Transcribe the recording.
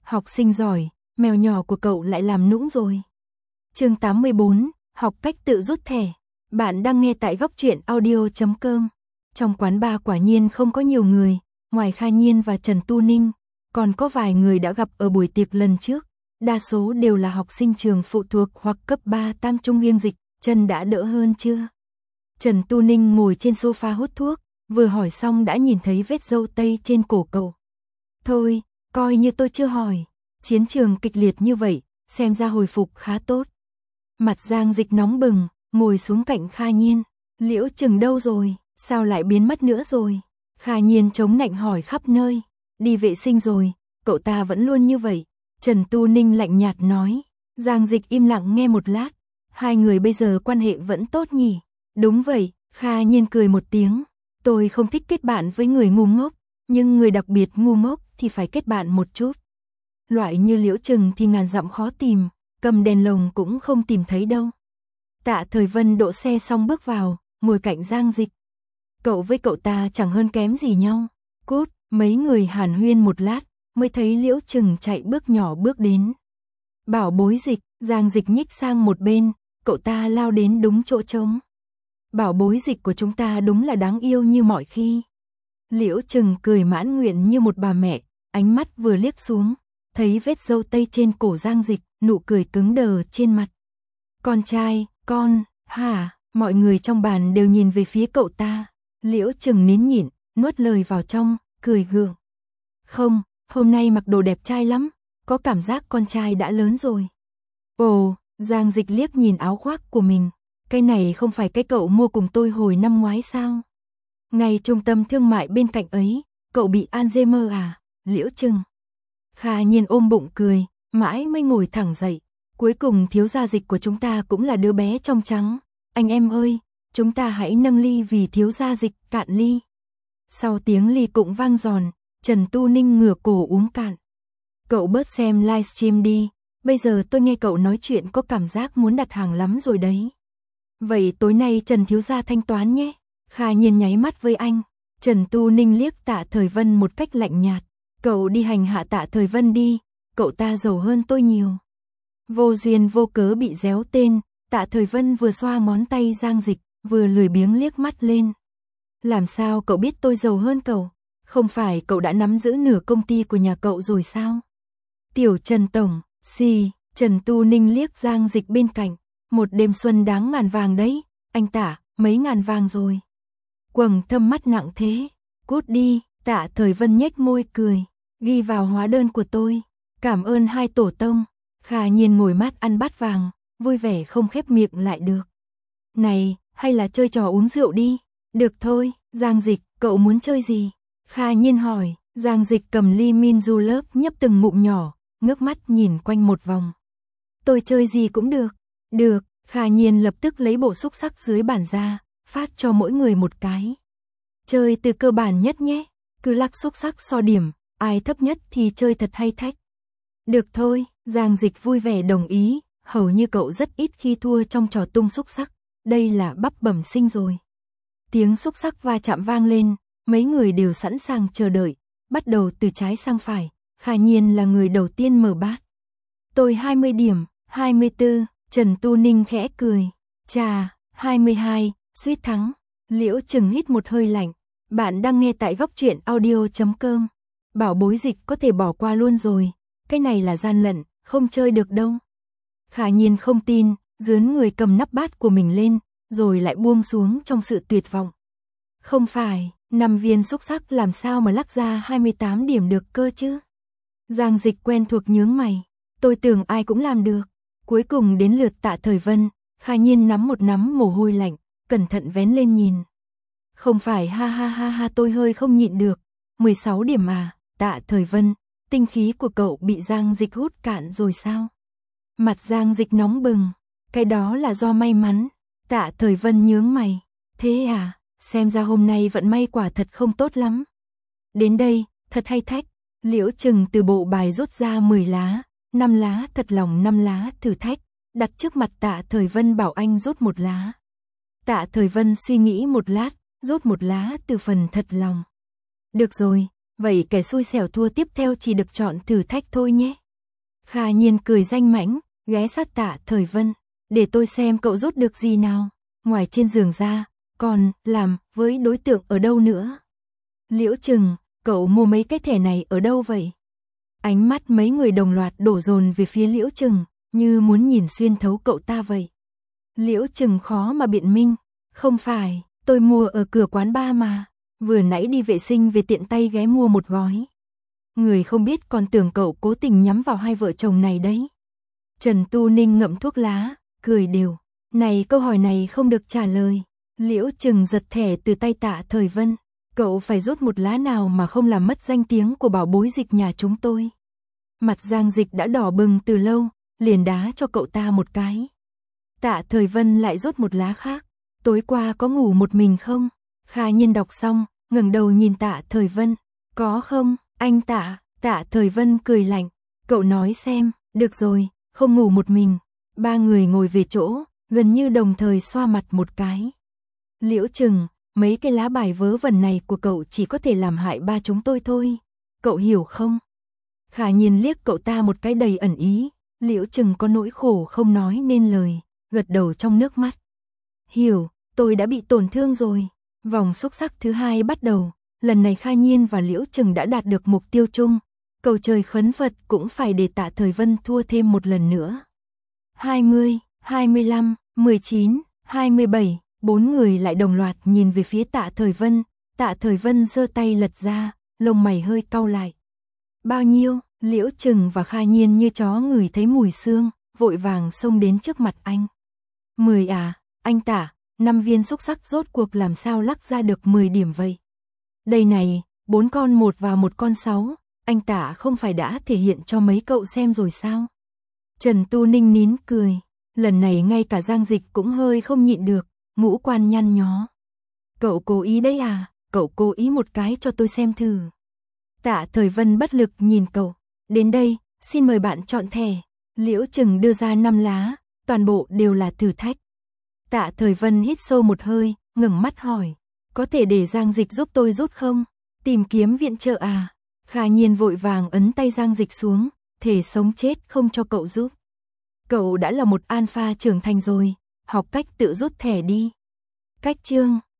Học sinh giỏi, mèo nhỏ của cậu lại làm nũng rồi. Chương 84, học cách tự rút thẻ. Bạn đang nghe tại góc truyện audio.com. Trong quán bar quả nhiên không có nhiều người, ngoài Kha Nhiên và Trần Tu Ninh, còn có vài người đã gặp ở buổi tiệc lần trước. Đa số đều là học sinh trường phụ thuộc hoặc cấp 3 Tam Trung Nghiêng Dịch. Chân đã đỡ hơn chưa? Trần Tu Ninh ngồi trên sofa hút thuốc, vừa hỏi xong đã nhìn thấy vết râu tây trên cổ cậu. Thôi, coi như tôi chưa hỏi. Chiến trường kịch liệt như vậy, xem ra hồi phục khá tốt. Mặt Giang Dịch nóng bừng, ngồi xuống cạnh Kha Nhiên. Liễu Trừng đâu rồi, sao lại biến mất nữa rồi? Kha Nhiên chống nạnh hỏi khắp nơi. Đi vệ sinh rồi, cậu ta vẫn luôn như vậy. Trần Tu Ninh lạnh nhạt nói. Giang Dịch im lặng nghe một lát. Hai người bây giờ quan hệ vẫn tốt nhỉ? Đúng vậy, Kha Nhiên cười một tiếng. Tôi không thích kết bạn với người ngu ngốc, nhưng người đặc biệt ngu ngốc thì phải kết bạn một chút. Loại như Liễu Trừng thì ngàn dặm khó tìm, cầm đèn lồng cũng không tìm thấy đâu. Tạ Thời Vân đỗ xe xong bước vào, ngồi cạnh Giang Dịch. Cậu với cậu ta chẳng hơn kém gì nhau. Cút, mấy người hàn huyên một lát, mới thấy Liễu Trừng chạy bước nhỏ bước đến. Bảo bối Dịch, Giang Dịch nhích sang một bên, cậu ta lao đến đúng chỗ trống. Bảo bối Dịch của chúng ta đúng là đáng yêu như mọi khi. Liễu Trừng cười mãn nguyện như một bà mẹ, ánh mắt vừa liếc xuống, thấy vết râu tây trên cổ Giang Dịch, nụ cười cứng đờ trên mặt. Con trai, con, hả? Mọi người trong bàn đều nhìn về phía cậu ta. Liễu Trừng nín nhịn, nuốt lời vào trong, cười gượng. Không, hôm nay mặc đồ đẹp trai lắm, có cảm giác con trai đã lớn rồi. Ồ, Giang Dịch liếc nhìn áo khoác của mình. Cái này không phải cái cậu mua cùng tôi hồi năm ngoái sao? Ngay trung tâm thương mại bên cạnh ấy, cậu bị Alzheimer à? Liễu Trừng. Kha Nhiên ôm bụng cười, mãi mới ngồi thẳng dậy. Cuối cùng thiếu gia Dịch của chúng ta cũng là đứa bé trong trắng. Anh em ơi, chúng ta hãy nâng ly vì thiếu gia Dịch, cạn ly. Sau tiếng ly cũng vang giòn, Trần Tu Ninh ngửa cổ uống cạn. Cậu bớt xem livestream đi, bây giờ tôi nghe cậu nói chuyện có cảm giác muốn đặt hàng lắm rồi đấy. Vậy tối nay Trần thiếu gia thanh toán nhé. Kha Nhiên nháy mắt với anh. Trần Tu Ninh liếc Tạ Thời Vân một cách lạnh nhạt. Cậu đi hành hạ Tạ Thời Vân đi, cậu ta giàu hơn tôi nhiều. Vô duyên vô cớ bị réo tên, Tạ Thời Vân vừa xoa ngón tay Giang Dịch, vừa lười biếng liếc mắt lên. Làm sao cậu biết tôi giàu hơn cậu? Không phải cậu đã nắm giữ nửa công ty của nhà cậu rồi sao? Tiểu Trần Tổng, Trần Tu Ninh liếc Giang Dịch bên cạnh. Một đêm xuân đáng ngàn vàng đấy, anh Tạ, mấy ngàn vàng rồi. Quầng thâm mắt nặng thế, cút đi. Tạ Thời Vân nhếch môi cười, ghi vào hóa đơn của tôi. Cảm ơn hai tổ tông. Kha Nhiên ngồi mát ăn bát vàng, vui vẻ không khép miệng lại được. Này, hay là chơi trò uống rượu đi? Được thôi, Giang Dịch, cậu muốn chơi gì? Kha Nhiên hỏi. Giang Dịch cầm ly Minzu lớp nhấp từng ngụm nhỏ, ngước mắt nhìn quanh một vòng. Tôi chơi gì cũng được. Được, Kha Nhiên lập tức lấy bộ xúc xắc dưới bàn ra, phát cho mỗi người một cái. Chơi từ cơ bản nhất nhé, cứ lắc xúc xắc so điểm, ai thấp nhất thì chơi thật hay thách. Được thôi, Giang Dịch vui vẻ đồng ý, hầu như cậu rất ít khi thua trong trò tung xúc xắc, đây là bắp bẩm sinh rồi. Tiếng xúc xắc va chạm vang lên, mấy người đều sẵn sàng chờ đợi, bắt đầu từ trái sang phải, Kha Nhiên là người đầu tiên mở bát. Tôi 20 điểm, 24. Trần Tu Ninh khẽ cười. Chà, 22, suýt thắng. Liễu Trừng hít một hơi lạnh. Bạn đang nghe tại góc truyện audio.com. Bảo bối Dịch có thể bỏ qua luôn rồi. Cái này là gian lận, không chơi được đâu. Kha Nhiên không tin, dướn người cầm nắp bát của mình lên, rồi lại buông xuống trong sự tuyệt vọng. Không phải, 5 viên xúc xắc làm sao mà lắc ra 28 điểm được cơ chứ? Giang Dịch quen thuộc nhướng mày. Tôi tưởng ai cũng làm được. Cuối cùng đến lượt Tạ Thời Vân, Kha Nhiên nắm một nắm mồ hôi lạnh, cẩn thận vén lên nhìn. Không phải ha ha ha ha tôi hơi không nhịn được, 16 điểm à, Tạ Thời Vân, tinh khí của cậu bị Giang Dịch hút cạn rồi sao? Mặt Giang Dịch nóng bừng, cái đó là do may mắn. Tạ Thời Vân nhướng mày, thế à, xem ra hôm nay vận may quả thật không tốt lắm. Đến đây, thật hay thách, Liễu Trừng từ bộ bài rút ra 10 lá. 5 lá thật lòng 5 lá thử thách, đặt trước mặt Tạ Thời Vân bảo anh rút một lá. Tạ Thời Vân suy nghĩ một lát, rút một lá từ phần thật lòng. Được rồi, Vậy kẻ xui xẻo thua tiếp theo chỉ được chọn thử thách thôi nhé. Kha Nhiên cười danh mãnh, ghé sát Tạ Thời Vân. Để tôi xem cậu rút được gì nào. Ngoài trên giường ra, còn làm với đối tượng ở đâu nữa? Liễu Trừng, cậu mua mấy cái thẻ này ở đâu vậy? Ánh mắt mấy người đồng loạt đổ dồn về phía Liễu Trừng, như muốn nhìn xuyên thấu cậu ta vậy. Liễu Trừng khó mà biện minh. Không phải, tôi mua ở cửa quán bar mà. Vừa nãy đi vệ sinh về tiện tay ghé mua một gói. Người không biết còn tưởng cậu cố tình nhắm vào hai vợ chồng này đấy. Trần Tu Ninh ngậm thuốc lá, cười đều. Này, câu hỏi này không được trả lời. Liễu Trừng giật thẻ từ tay Tạ Thời Vân. Cậu phải rút một lá nào mà không làm mất danh tiếng của bảo bối Dịch nhà chúng tôi. Mặt Giang Dịch đã đỏ bừng từ lâu, liền đá cho cậu ta một cái. Tạ Thời Vân lại rút một lá khác. Tối qua có ngủ một mình không? Kha Nhiên đọc xong, ngẩng đầu nhìn Tạ Thời Vân. Có không, anh Tạ? Tạ Thời Vân cười lạnh. Cậu nói xem, được rồi, không ngủ một mình. Ba người ngồi về chỗ, gần như đồng thời xoa mặt một cái. Liễu Trừng, mấy cái lá bài vớ vẩn này của cậu chỉ có thể làm hại ba chúng tôi thôi. Cậu hiểu không? Kha Nhiên liếc cậu ta một cái đầy ẩn ý. Liễu Trừng có nỗi khổ không nói nên lời, gật đầu trong nước mắt. Hiểu, tôi đã bị tổn thương rồi. Vòng xúc sắc thứ hai bắt đầu. Lần này Kha Nhiên và Liễu Trừng đã đạt được mục tiêu chung. Cầu trời khấn Phật cũng phải để Tạ Thời Vân thua thêm một lần nữa. 20, 25, 19, 27, bốn người lại đồng loạt nhìn về phía Tạ Thời Vân. Tạ Thời Vân giơ tay lật ra, lông mày hơi cau lại. Bao nhiêu? Liễu Trừng và Kha Nhiên như chó ngửi thấy mùi xương, vội vàng xông đến trước mặt anh. 10 à, anh Tạ, 5 viên xúc sắc rốt cuộc làm sao lắc ra được 10 điểm vậy? Đây này, 4 con 1 và 1 con 6, anh Tạ không phải đã thể hiện cho mấy cậu xem rồi sao? Trần Tu Ninh nín cười, lần này ngay cả Giang Dịch cũng hơi không nhịn được, ngũ quan nhăn nhó. Cậu cố ý đấy à, cậu cố ý một cái cho tôi xem thử. Tạ Thời Vân bất lực nhìn cậu, đến đây, xin mời bạn chọn thẻ. Liễu Trừng đưa ra 5 lá, toàn bộ đều là thử thách. Tạ Thời Vân hít sâu một hơi, ngẩng mắt hỏi, có thể để Giang Dịch giúp tôi rút không? Tìm kiếm viện trợ à? Kha Nhiên vội vàng ấn tay Giang Dịch xuống, thể sống chết không cho cậu giúp. Cậu đã là một alpha trưởng thành rồi, học cách tự rút thẻ đi. Cách chương